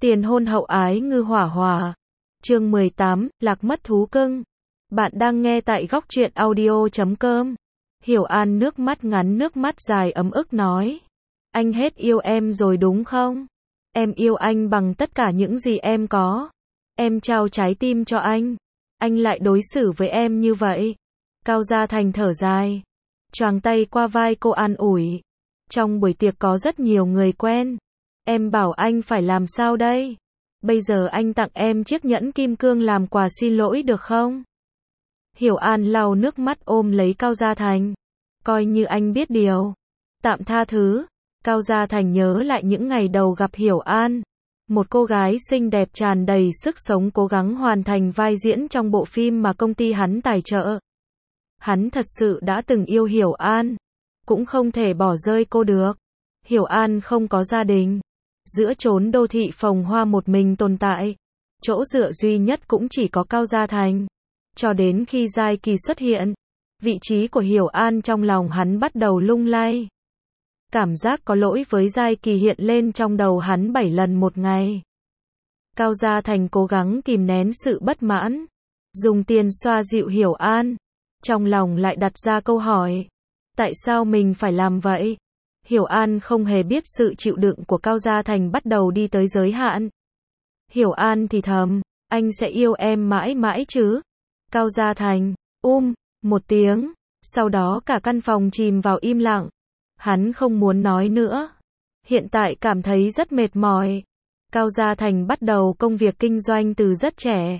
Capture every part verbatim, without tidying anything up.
Tiền hôn hậu ái ngư hỏa hòa. Chương mười tám, lạc mất thú cưng. Bạn đang nghe tại góc truyện audio chấm com. Hiểu An nước mắt ngắn nước mắt dài ấm ức nói. Anh hết yêu em rồi đúng không? Em yêu anh bằng tất cả những gì em có. Em trao trái tim cho anh. Anh lại đối xử với em như vậy. Cao Gia Thành thở dài. Choàng tay qua vai cô an ủi. Trong buổi tiệc có rất nhiều người quen. Em bảo anh phải làm sao đây? Bây giờ anh tặng em chiếc nhẫn kim cương làm quà xin lỗi được không? Hiểu An lau nước mắt ôm lấy Cao Gia Thành. Coi như anh biết điều. Tạm tha thứ. Cao Gia Thành nhớ lại những ngày đầu gặp Hiểu An. Một cô gái xinh đẹp tràn đầy sức sống cố gắng hoàn thành vai diễn trong bộ phim mà công ty hắn tài trợ. Hắn thật sự đã từng yêu Hiểu An. Cũng không thể bỏ rơi cô được. Hiểu An không có gia đình. Giữa chốn đô thị phồn hoa một mình tồn tại. Chỗ dựa duy nhất cũng chỉ có Cao Gia Thành. Cho đến khi Giai Kỳ xuất hiện, vị trí của Hiểu An trong lòng hắn bắt đầu lung lay. Cảm giác có lỗi với Giai Kỳ hiện lên trong đầu hắn bảy lần một ngày. Cao Gia Thành cố gắng kìm nén sự bất mãn, dùng tiền xoa dịu Hiểu An. Trong lòng lại đặt ra câu hỏi, tại sao mình phải làm vậy? Hiểu An không hề biết sự chịu đựng của Cao Gia Thành bắt đầu đi tới giới hạn. Hiểu An thì thầm, anh sẽ yêu em mãi mãi chứ? Cao Gia Thành, um, một tiếng, sau đó cả căn phòng chìm vào im lặng. Hắn không muốn nói nữa. Hiện tại cảm thấy rất mệt mỏi. Cao Gia Thành bắt đầu công việc kinh doanh từ rất trẻ.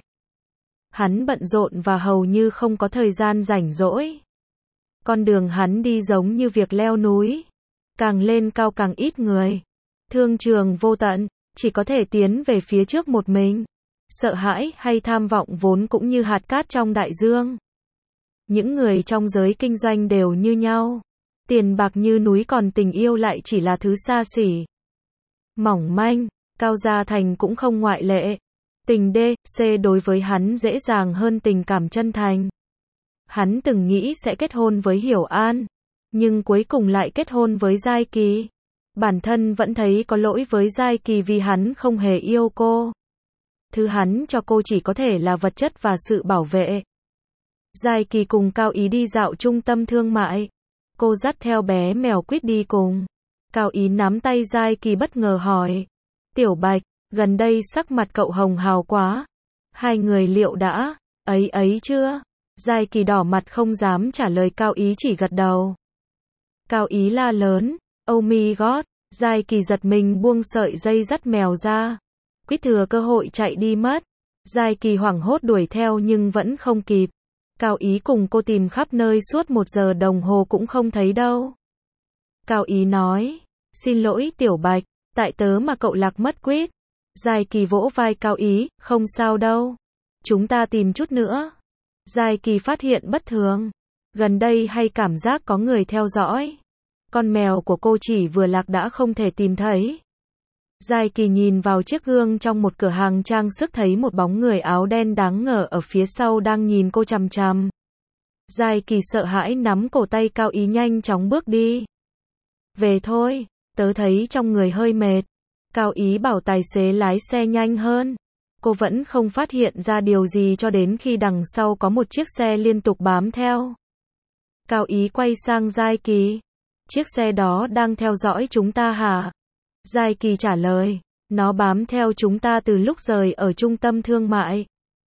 Hắn bận rộn và hầu như không có thời gian rảnh rỗi. Con đường hắn đi giống như việc leo núi. Càng lên cao càng ít người. Thương trường vô tận, chỉ có thể tiến về phía trước một mình. Sợ hãi hay tham vọng vốn cũng như hạt cát trong đại dương. Những người trong giới kinh doanh đều như nhau. Tiền bạc như núi còn tình yêu lại chỉ là thứ xa xỉ. Mỏng manh, Cao Gia Thành cũng không ngoại lệ. Tình D, C đối với hắn dễ dàng hơn tình cảm chân thành. Hắn từng nghĩ sẽ kết hôn với Hiểu An, nhưng cuối cùng lại kết hôn với Giai Kỳ. Bản thân vẫn thấy có lỗi với Giai Kỳ vì hắn không hề yêu cô. Thứ hắn cho cô chỉ có thể là vật chất và sự bảo vệ. Giai Kỳ cùng Cao Ý đi dạo trung tâm thương mại. Cô dắt theo bé mèo quýt đi cùng. Cao Ý nắm tay Giai Kỳ bất ngờ hỏi. Tiểu Bạch, gần đây sắc mặt cậu hồng hào quá. Hai người liệu đã, ấy ấy chưa? Giai Kỳ đỏ mặt không dám trả lời, Cao Ý chỉ gật đầu. Cao Ý la lớn, oh my god, Giai Kỳ giật mình buông sợi dây dắt mèo ra. Quýt thừa cơ hội chạy đi mất. Giai Kỳ hoảng hốt đuổi theo nhưng vẫn không kịp. Cao Ý cùng cô tìm khắp nơi suốt một giờ đồng hồ cũng không thấy đâu. Cao Ý nói, xin lỗi Tiểu Bạch, tại tớ mà cậu lạc mất quýt. Giai Kỳ vỗ vai Cao Ý, không sao đâu. Chúng ta tìm chút nữa. Giai Kỳ phát hiện bất thường. Gần đây hay cảm giác có người theo dõi. Con mèo của cô chỉ vừa lạc đã không thể tìm thấy. Giai Kỳ nhìn vào chiếc gương trong một cửa hàng trang sức thấy một bóng người áo đen đáng ngờ ở phía sau đang nhìn cô chằm chằm. Giai Kỳ sợ hãi nắm cổ tay Cao Ý nhanh chóng bước đi. Về thôi, tớ thấy trong người hơi mệt. Cao Ý bảo tài xế lái xe nhanh hơn. Cô vẫn không phát hiện ra điều gì cho đến khi đằng sau có một chiếc xe liên tục bám theo. Cao Ý quay sang Giai Kỳ. Chiếc xe đó đang theo dõi chúng ta hả? Giai Kỳ trả lời, nó bám theo chúng ta từ lúc rời ở trung tâm thương mại.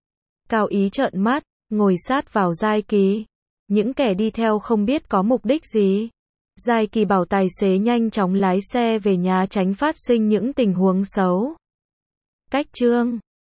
Cao Ý trợn mắt, ngồi sát vào Giai Kỳ. Những kẻ đi theo không biết có mục đích gì. Giai Kỳ bảo tài xế nhanh chóng lái xe về nhà tránh phát sinh những tình huống xấu. Cách chương